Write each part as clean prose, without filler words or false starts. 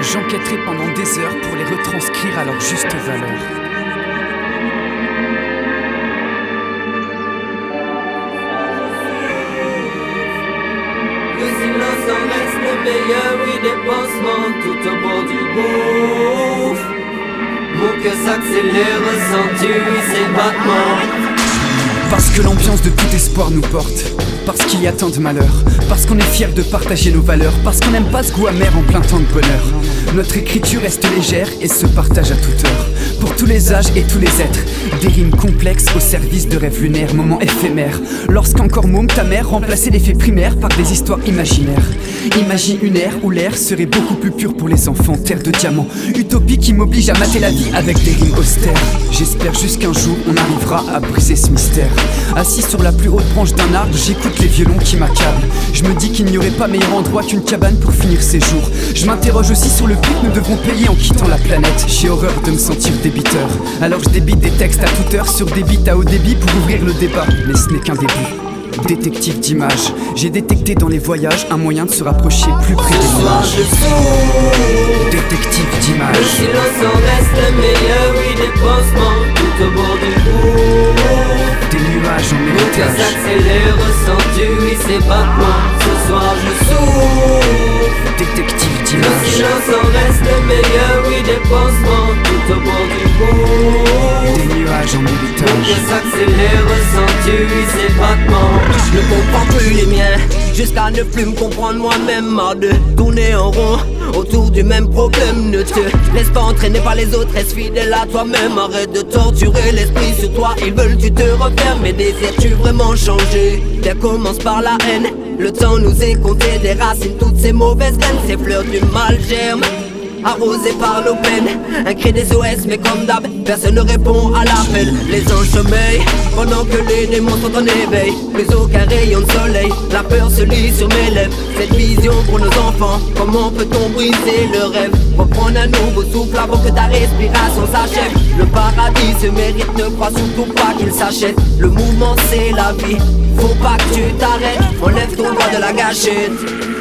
J'enquêterai pendant des heures pour les retranscrire à leur juste valeur. Le silence en reste le meilleur, oui, des pansements tout au bord du gouffre. Mon cœur s'accélère, ressens-tu, oui, ces battements. Parce que l'ambiance de tout espoir nous porte, parce qu'il y a tant de malheur, parce qu'on est fiers de partager nos valeurs, parce qu'on n'aime pas ce goût amer en plein temps de bonheur. Notre écriture reste légère et se partage à toute heure, pour tous les âges et tous les êtres. Des rimes complexes au service de rêves lunaires, moments éphémères. Lorsqu'encore môme ta mère remplaçait les faits primaires par des histoires imaginaires. Imagine une ère où l'air serait beaucoup plus pur pour les enfants, terre de diamants. Utopie qui m'oblige à mater la vie avec des rimes austères. J'espère juste qu'un jour on arrivera à briser ce mystère. Assis sur la plus haute branche d'un arbre, j'écoute les violons qui m'accablent. Je me dis qu'il n'y aurait pas meilleur endroit qu'une cabane pour finir ses jours. Je m'interroge aussi sur le prix que nous devrons payer en quittant la planète. J'ai horreur de me sentir débiteur, alors je débite des textes à toute heure sur des beats à haut débit pour ouvrir le débat. Mais ce n'est qu'un début. Détective d'images, j'ai détecté dans les voyages un moyen de se rapprocher plus près des nuages. Détective Le d'images. silence en reste le meilleur, oui, des pansements tout au bord du gouffre. Des nuages en Mon cœur héritage. s'accélère, ressens-tu, oui, ces battements. Ce soir je souffre. Détective Le d'images. silence en reste le meilleur, oui, des pansements tout au bord du gouffre. Des nuages en Mon héritage. cœur s'accélère, ressens-tu, oui, ces battements. Je ne comprends plus les miens, jusqu'à ne plus me comprendre moi-même. Marre de tourner en rond autour du même problème. Ne te laisse pas entraîner par les autres, reste fidèle à toi-même. Arrête de torturer l'esprit sur toi, ils veulent que tu te refermes. Mais désires-tu vraiment changer? Bien commence par la haine, le temps nous est compté. Des racines, toutes ces mauvaises graines, ces fleurs du mal germent. Arrosé par nos peines, un cri des OS, mais comme d'hab, personne ne répond à l'appel. Les anges sommeillent, pendant que les démons sont en éveil. Plus aucun rayon de soleil, la peur se lit sur mes lèvres. Cette vision pour nos enfants, comment peut-on briser le rêve? Reprendre un nouveau souffle avant que ta respiration s'achève. Le paradis se mérite, ne crois surtout pas qu'il s'achète. Le mouvement c'est la vie, faut pas que tu t'arrêtes. Enlève ton doigt de la gâchette.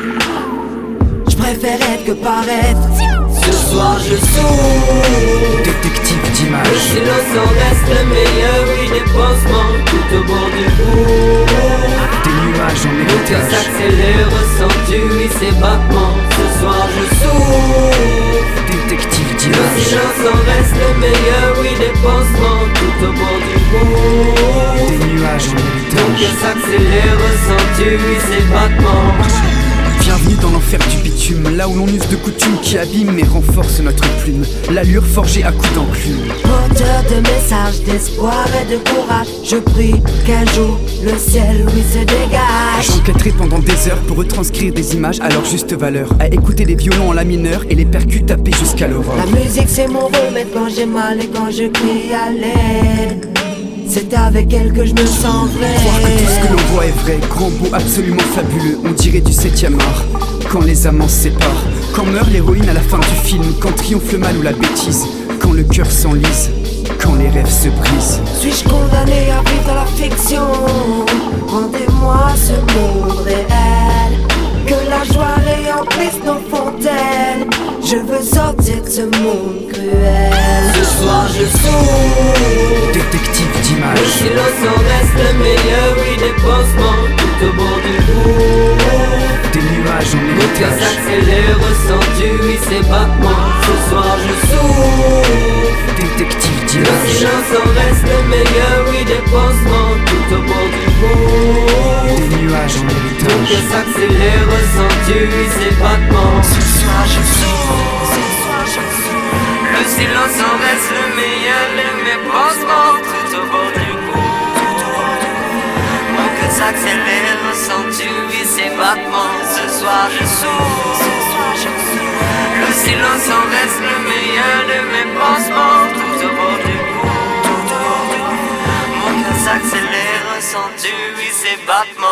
Je préfère être que paraître. Ce soir je souffre. Détective Le d'images. silence en reste le meilleur, oui, des pansements tout au bord du gouffre. Des nuages en Mon cœur héritage. s'accélère, ressens-tu, oui, ces battements. Ce soir je souffre. Détective Le d'images. silence en reste le meilleur, oui, des pansements tout au bord du gouffre. Des nuages en Mon cœur héritage. s'accélère, ressens-tu, oui, ces battements. Bienvenue dans l'enfer du bitume, là où l'on use de coutumes qui abîment et renforcent notre plume. L'allure forgée à coups d'enclume. Porteur de messages d'espoir et de courage, je prie qu'un jour le ciel lui se dégage. J'enquêterai pendant des heures pour retranscrire des images à leur juste valeur. À écouter des violons en la mineure et les percus taper jusqu'à l'aurore. La musique c'est mon remède quand j'ai mal et quand je crie à l'aide. C'est avec elle que je me sens vrai. Croire que tout ce que l'on voit est vrai, grand beau, absolument fabuleux. On dirait du 7e art, quand les amants se séparent. Quand meurt l'héroïne à la fin du film, quand triomphe le mal ou la bêtise. Quand le cœur s'enlise, quand les rêves se brisent. Suis-je condamné à vivre dans la fiction? Rendez-moi ce monde réel, que la joie réemplisse nos fontaines. Je veux sortir de ce monde cruel. Ce soir je souffre. Détective Le d'images. silence en reste le meilleur, oui, des pansements tout au bord du gouffre. Des nuages en Mon cœur héritage. s'accélère, ressens-tu, oui, ces battements. Ce soir je souffre. Détective Le d'images. silence en reste le meilleur, oui, des pansements tout au bord du gouffre. Des nuages en Mon cœur héritage. s'accélère, ressens-tu, oui, ces battements. Ce soir je souffre, ce soir je souffre. Le silence en reste le meilleur, mes pansements tout au bord du gouffre. Mon cœur s'accélère, ressens-tu, oui, ces battements. Ce soir je souffre, ce soir je souffre. Le silence en reste le meilleur de mes pansements tout au bord du gouffre. Mon cœur s'accélère, ressens-tu, oui, ces battements.